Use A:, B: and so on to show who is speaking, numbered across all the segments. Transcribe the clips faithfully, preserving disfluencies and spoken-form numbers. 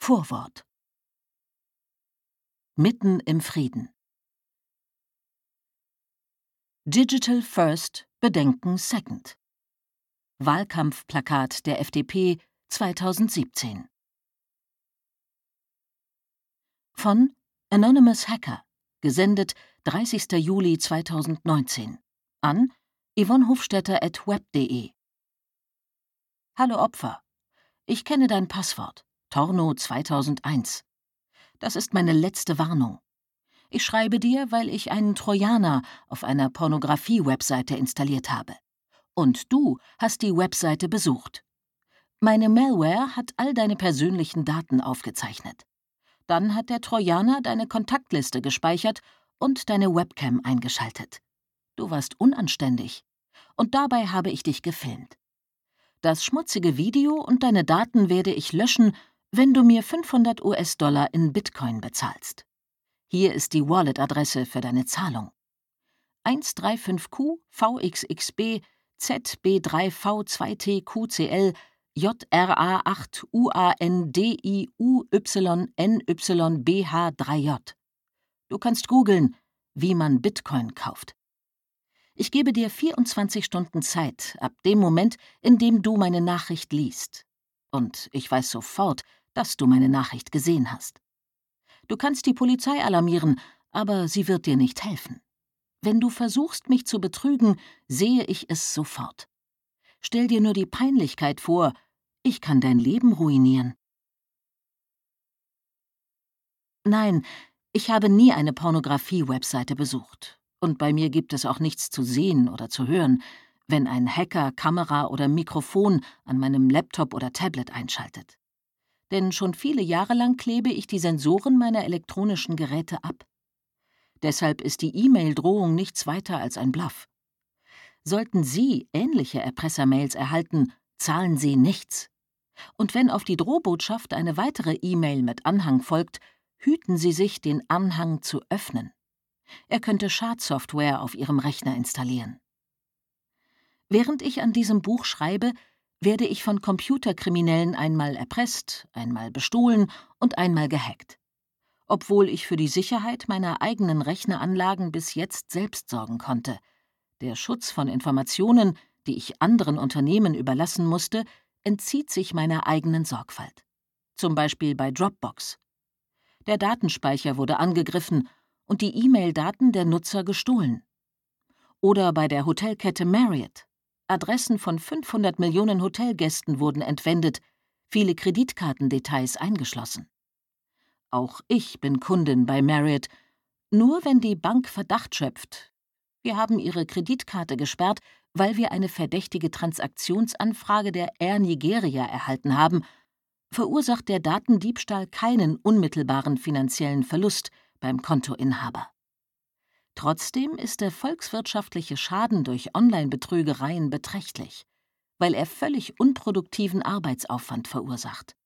A: Vorwort. Mitten im Frieden. Digital First, Bedenken Second. Wahlkampfplakat der F D P zweitausendsiebzehn. Von Anonymous Hacker, gesendet dreißigster Juli zweitausendneunzehn, an Yvonne Hofstetter at web punkt de. Hallo Opfer, ich kenne dein Passwort, Torno zweitausendeins. Das ist meine letzte Warnung. Ich schreibe dir, weil ich einen Trojaner auf einer Pornografie-Webseite installiert habe. Und du hast die Webseite besucht. Meine Malware hat all deine persönlichen Daten aufgezeichnet. Dann hat der Trojaner deine Kontaktliste gespeichert und deine Webcam eingeschaltet. Du warst unanständig. Und dabei habe ich dich gefilmt. Das schmutzige Video und deine Daten werde ich löschen, wenn du mir fünfhundert US-Dollar in Bitcoin bezahlst. Hier ist die Wallet-Adresse für deine Zahlung. eins drei fünf Q V X X B Z B drei V zwei T Q C L J R A acht U A N D I U Y N Y B H drei J. Du kannst googeln, wie man Bitcoin kauft. Ich gebe dir vierundzwanzig Stunden Zeit, ab dem Moment, in dem du meine Nachricht liest. Und ich weiß sofort, dass du meine Nachricht gesehen hast. Du kannst die Polizei alarmieren, aber sie wird dir nicht helfen. Wenn du versuchst, mich zu betrügen, sehe ich es sofort. Stell dir nur die Peinlichkeit vor, ich kann dein Leben ruinieren. Nein, ich habe nie eine Pornografie-Webseite besucht. Und bei mir gibt es auch nichts zu sehen oder zu hören, wenn ein Hacker Kamera oder Mikrofon an meinem Laptop oder Tablet einschaltet. Denn schon viele Jahre lang klebe ich die Sensoren meiner elektronischen Geräte ab. Deshalb ist die E-Mail-Drohung nichts weiter als ein Bluff. Sollten Sie ähnliche Erpressermails erhalten, zahlen Sie nichts. Und wenn auf die Drohbotschaft eine weitere E-Mail mit Anhang folgt, hüten Sie sich, den Anhang zu öffnen. Er könnte Schadsoftware auf Ihrem Rechner installieren. Während ich an diesem Buch schreibe, werde ich von Computerkriminellen einmal erpresst, einmal bestohlen und einmal gehackt. Obwohl ich für die Sicherheit meiner eigenen Rechneranlagen bis jetzt selbst sorgen konnte. Der Schutz von Informationen, die ich anderen Unternehmen überlassen musste, entzieht sich meiner eigenen Sorgfalt. Zum Beispiel bei Dropbox. Der Datenspeicher wurde angegriffen und die E-Mail-Daten der Nutzer gestohlen. Oder bei der Hotelkette Marriott. Adressen von fünfhundert Millionen Hotelgästen wurden entwendet, viele Kreditkartendetails eingeschlossen. Auch ich bin Kundin bei Marriott, nur wenn die Bank Verdacht schöpft. Wir haben ihre Kreditkarte gesperrt, weil wir eine verdächtige Transaktionsanfrage der Air Nigeria erhalten haben, verursacht der Datendiebstahl keinen unmittelbaren finanziellen Verlust beim Kontoinhaber. Trotzdem ist der volkswirtschaftliche Schaden durch Online-Betrügereien beträchtlich, weil er völlig unproduktiven Arbeitsaufwand verursacht.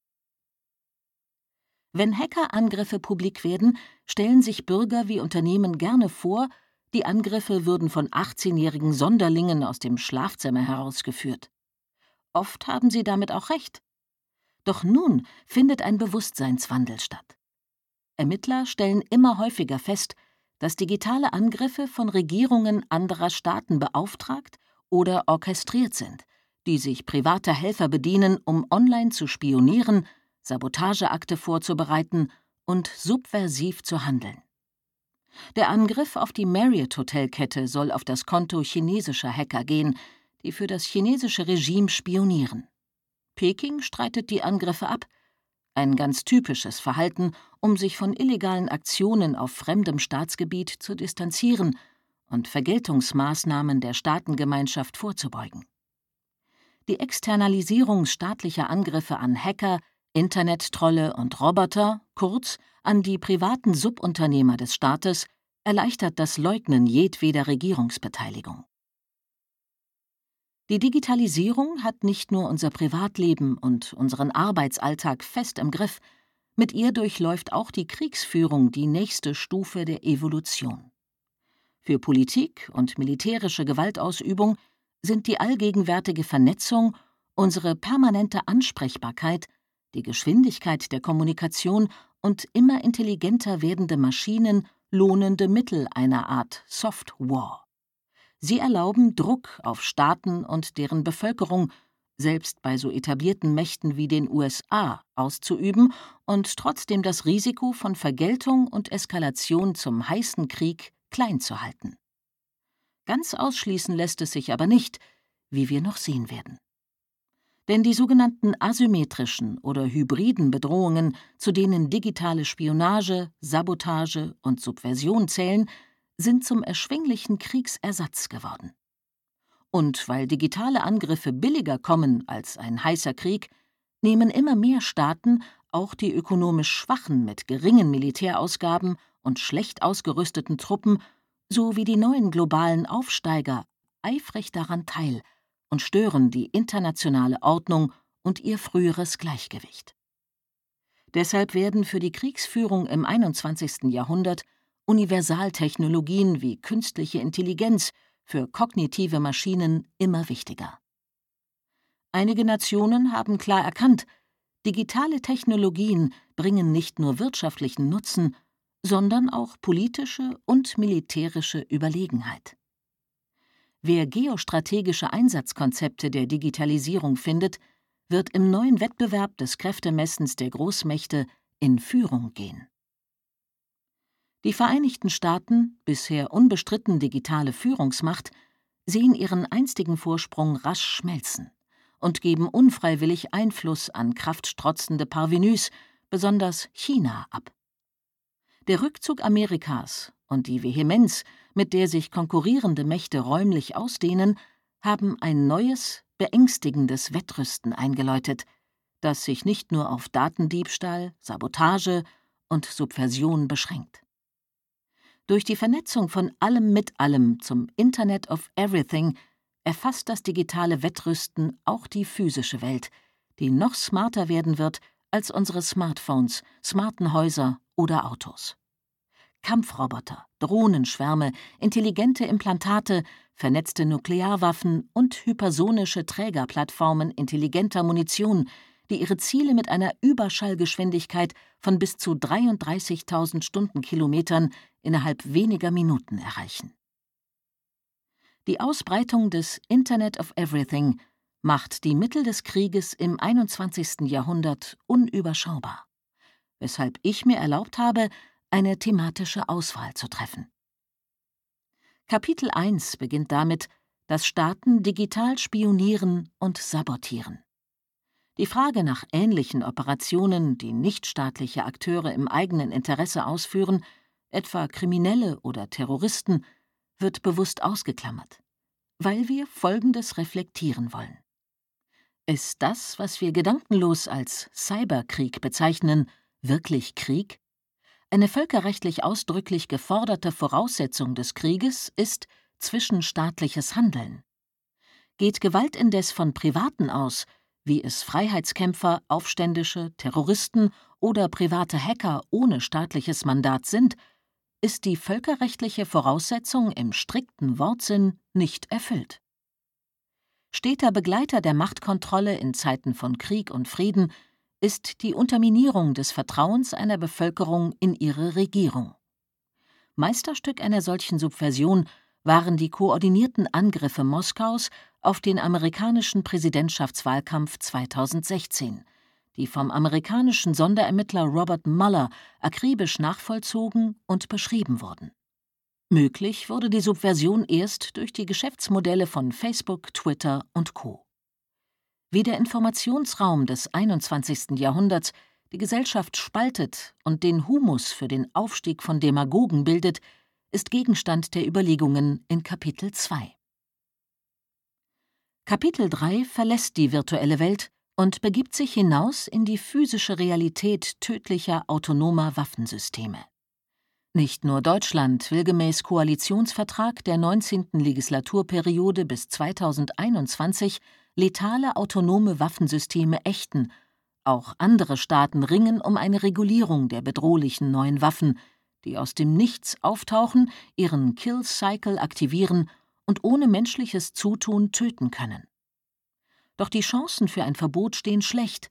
A: Wenn Hackerangriffe publik werden, stellen sich Bürger wie Unternehmen gerne vor, die Angriffe würden von achtzehnjährigen Sonderlingen aus dem Schlafzimmer herausgeführt. Oft haben sie damit auch recht. Doch nun findet ein Bewusstseinswandel statt. Ermittler stellen immer häufiger fest, dass digitale Angriffe von Regierungen anderer Staaten beauftragt oder orchestriert sind, die sich privater Helfer bedienen, um online zu spionieren, Sabotageakte vorzubereiten und subversiv zu handeln. Der Angriff auf die Marriott-Hotelkette soll auf das Konto chinesischer Hacker gehen, die für das chinesische Regime spionieren. Peking streitet die Angriffe ab, ein ganz typisches Verhalten, um sich von illegalen Aktionen auf fremdem Staatsgebiet zu distanzieren und Vergeltungsmaßnahmen der Staatengemeinschaft vorzubeugen. Die Externalisierung staatlicher Angriffe an Hacker, Internettrolle und Roboter, kurz an die privaten Subunternehmer des Staates, erleichtert das Leugnen jedweder Regierungsbeteiligung. Die Digitalisierung hat nicht nur unser Privatleben und unseren Arbeitsalltag fest im Griff, mit ihr durchläuft auch die Kriegsführung die nächste Stufe der Evolution. Für Politik und militärische Gewaltausübung sind die allgegenwärtige Vernetzung, unsere permanente Ansprechbarkeit, die Geschwindigkeit der Kommunikation und immer intelligenter werdende Maschinen lohnende Mittel einer Art Soft War. Sie erlauben Druck auf Staaten und deren Bevölkerung, selbst bei so etablierten Mächten wie den U S A, auszuüben und trotzdem das Risiko von Vergeltung und Eskalation zum heißen Krieg klein zu halten. Ganz ausschließen lässt es sich aber nicht, wie wir noch sehen werden. Denn die sogenannten asymmetrischen oder hybriden Bedrohungen, zu denen digitale Spionage, Sabotage und Subversion zählen, sind zum erschwinglichen Kriegsersatz geworden. Und weil digitale Angriffe billiger kommen als ein heißer Krieg, nehmen immer mehr Staaten auch die ökonomisch Schwachen mit geringen Militärausgaben und schlecht ausgerüsteten Truppen sowie die neuen globalen Aufsteiger eifrig daran teil und stören die internationale Ordnung und ihr früheres Gleichgewicht. Deshalb werden für die Kriegsführung im einundzwanzigsten Jahrhundert Universaltechnologien wie künstliche Intelligenz für kognitive Maschinen immer wichtiger. Einige Nationen haben klar erkannt, digitale Technologien bringen nicht nur wirtschaftlichen Nutzen, sondern auch politische und militärische Überlegenheit. Wer geostrategische Einsatzkonzepte der Digitalisierung findet, wird im neuen Wettbewerb des Kräftemessens der Großmächte in Führung gehen. Die Vereinigten Staaten, bisher unbestritten digitale Führungsmacht, sehen ihren einstigen Vorsprung rasch schmelzen und geben unfreiwillig Einfluss an kraftstrotzende Parvenus, besonders China, ab. Der Rückzug Amerikas und die Vehemenz, mit der sich konkurrierende Mächte räumlich ausdehnen, haben ein neues, beängstigendes Wettrüsten eingeläutet, das sich nicht nur auf Datendiebstahl, Sabotage und Subversion beschränkt. Durch die Vernetzung von allem mit allem zum Internet of Everything erfasst das digitale Wettrüsten auch die physische Welt, die noch smarter werden wird als unsere Smartphones, smarten Häuser oder Autos. Kampfroboter, Drohnenschwärme, intelligente Implantate, vernetzte Nuklearwaffen und hypersonische Trägerplattformen intelligenter Munition, die ihre Ziele mit einer Überschallgeschwindigkeit von bis zu dreiunddreißigtausend Stundenkilometern innerhalb weniger Minuten erreichen. Die Ausbreitung des Internet of Everything macht die Mittel des Krieges im einundzwanzigsten Jahrhundert unüberschaubar, weshalb ich mir erlaubt habe, eine thematische Auswahl zu treffen. Kapitel eins beginnt damit, dass Staaten digital spionieren und sabotieren. Die Frage nach ähnlichen Operationen, die nichtstaatliche Akteure im eigenen Interesse ausführen, etwa Kriminelle oder Terroristen, wird bewusst ausgeklammert, weil wir Folgendes reflektieren wollen. Ist das, was wir gedankenlos als Cyberkrieg bezeichnen, wirklich Krieg? Eine völkerrechtlich ausdrücklich geforderte Voraussetzung des Krieges ist zwischenstaatliches Handeln. Geht Gewalt indes von Privaten aus, wie es Freiheitskämpfer, Aufständische, Terroristen oder private Hacker ohne staatliches Mandat sind, ist die völkerrechtliche Voraussetzung im strikten Wortsinn nicht erfüllt. Steter Begleiter der Machtkontrolle in Zeiten von Krieg und Frieden ist die Unterminierung des Vertrauens einer Bevölkerung in ihre Regierung. Meisterstück einer solchen Subversion waren die koordinierten Angriffe Moskaus auf den amerikanischen Präsidentschaftswahlkampf zweitausendsechzehn, die vom amerikanischen Sonderermittler Robert Mueller akribisch nachvollzogen und beschrieben wurden. Möglich wurde die Subversion erst durch die Geschäftsmodelle von Facebook, Twitter und Co. Wie der Informationsraum des einundzwanzigsten Jahrhunderts die Gesellschaft spaltet und den Humus für den Aufstieg von Demagogen bildet, ist Gegenstand der Überlegungen in Kapitel zwei. Kapitel drei verlässt die virtuelle Welt und begibt sich hinaus in die physische Realität tödlicher autonomer Waffensysteme. Nicht nur Deutschland will gemäß Koalitionsvertrag der neunzehnten Legislaturperiode bis zweitausendeinundzwanzig letale autonome Waffensysteme ächten, auch andere Staaten ringen um eine Regulierung der bedrohlichen neuen Waffen, die aus dem Nichts auftauchen, ihren Kill-Cycle aktivieren und ohne menschliches Zutun töten können. Doch die Chancen für ein Verbot stehen schlecht,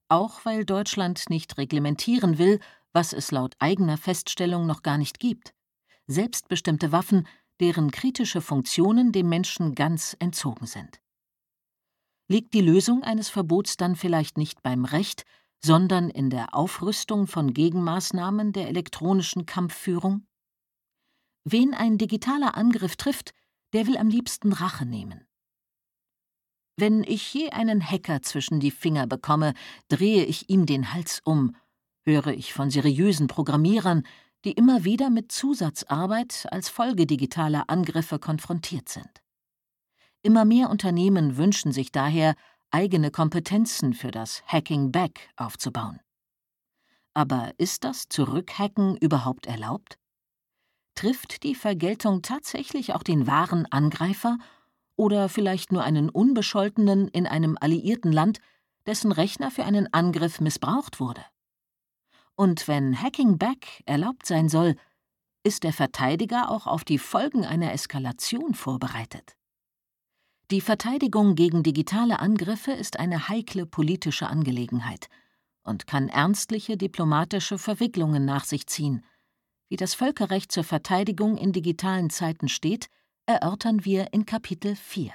A: Auch weil Deutschland nicht reglementieren will, was es laut eigener Feststellung noch gar nicht gibt: selbstbestimmte Waffen, deren kritische Funktionen dem Menschen ganz entzogen sind. Liegt die Lösung eines Verbots dann vielleicht nicht beim Recht, sondern in der Aufrüstung von Gegenmaßnahmen der elektronischen Kampfführung? Wen ein digitaler Angriff trifft, der will am liebsten Rache nehmen. Wenn ich je einen Hacker zwischen die Finger bekomme, drehe ich ihm den Hals um, höre ich von seriösen Programmierern, die immer wieder mit Zusatzarbeit als Folge digitaler Angriffe konfrontiert sind. Immer mehr Unternehmen wünschen sich daher, eigene Kompetenzen für das Hacking Back aufzubauen. Aber ist das Zurückhacken überhaupt erlaubt? Trifft die Vergeltung tatsächlich auch den wahren Angreifer oder vielleicht nur einen Unbescholtenen in einem alliierten Land, dessen Rechner für einen Angriff missbraucht wurde? Und wenn Hacking Back erlaubt sein soll, ist der Verteidiger auch auf die Folgen einer Eskalation vorbereitet? Die Verteidigung gegen digitale Angriffe ist eine heikle politische Angelegenheit und kann ernstliche diplomatische Verwicklungen nach sich ziehen. Wie das Völkerrecht zur Verteidigung in digitalen Zeiten steht, erörtern wir in Kapitel vier.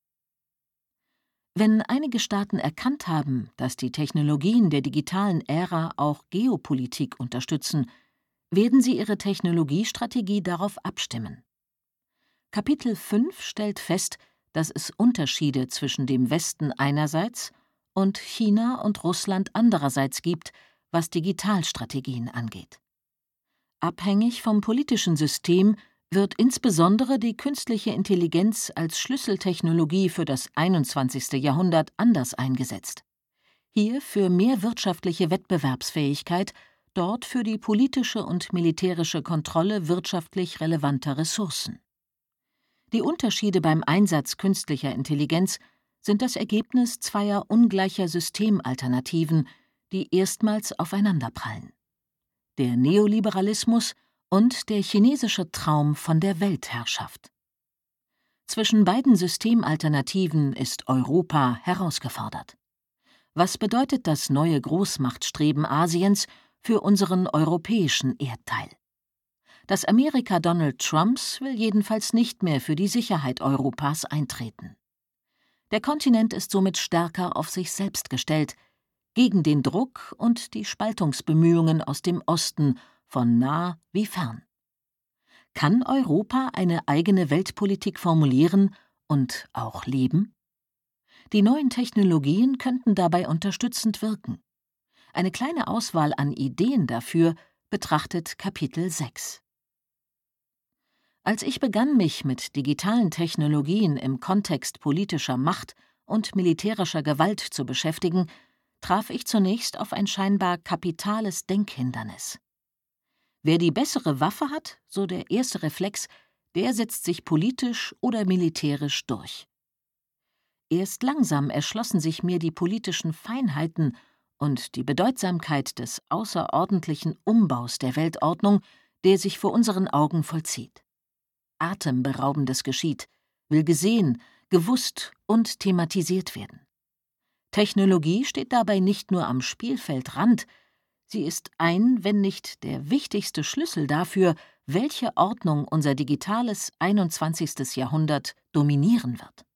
A: Wenn einige Staaten erkannt haben, dass die Technologien der digitalen Ära auch Geopolitik unterstützen, werden sie ihre Technologiestrategie darauf abstimmen. Kapitel fünf stellt fest, dass es Unterschiede zwischen dem Westen einerseits und China und Russland andererseits gibt, was Digitalstrategien angeht. Abhängig vom politischen System wird insbesondere die künstliche Intelligenz als Schlüsseltechnologie für das einundzwanzigste Jahrhundert anders eingesetzt. Hier für mehr wirtschaftliche Wettbewerbsfähigkeit, dort für die politische und militärische Kontrolle wirtschaftlich relevanter Ressourcen. Die Unterschiede beim Einsatz künstlicher Intelligenz sind das Ergebnis zweier ungleicher Systemalternativen, die erstmals aufeinanderprallen: der Neoliberalismus und der chinesische Traum von der Weltherrschaft. Zwischen beiden Systemalternativen ist Europa herausgefordert. Was bedeutet das neue Großmachtstreben Asiens für unseren europäischen Erdteil? Das Amerika Donald Trumps will jedenfalls nicht mehr für die Sicherheit Europas eintreten. Der Kontinent ist somit stärker auf sich selbst gestellt, gegen den Druck und die Spaltungsbemühungen aus dem Osten, von nah wie fern. Kann Europa eine eigene Weltpolitik formulieren und auch leben? Die neuen Technologien könnten dabei unterstützend wirken. Eine kleine Auswahl an Ideen dafür betrachtet Kapitel sechs. Als ich begann, mich mit digitalen Technologien im Kontext politischer Macht und militärischer Gewalt zu beschäftigen, traf ich zunächst auf ein scheinbar kapitales Denkhindernis. Wer die bessere Waffe hat, so der erste Reflex, der setzt sich politisch oder militärisch durch. Erst langsam erschlossen sich mir die politischen Feinheiten und die Bedeutsamkeit des außerordentlichen Umbaus der Weltordnung, der sich vor unseren Augen vollzieht. Atemberaubendes geschieht, will gesehen, gewusst und thematisiert werden. Technologie steht dabei nicht nur am Spielfeldrand, sie ist ein, wenn nicht der wichtigste Schlüssel dafür, welche Ordnung unser digitales einundzwanzigstes Jahrhundert dominieren wird.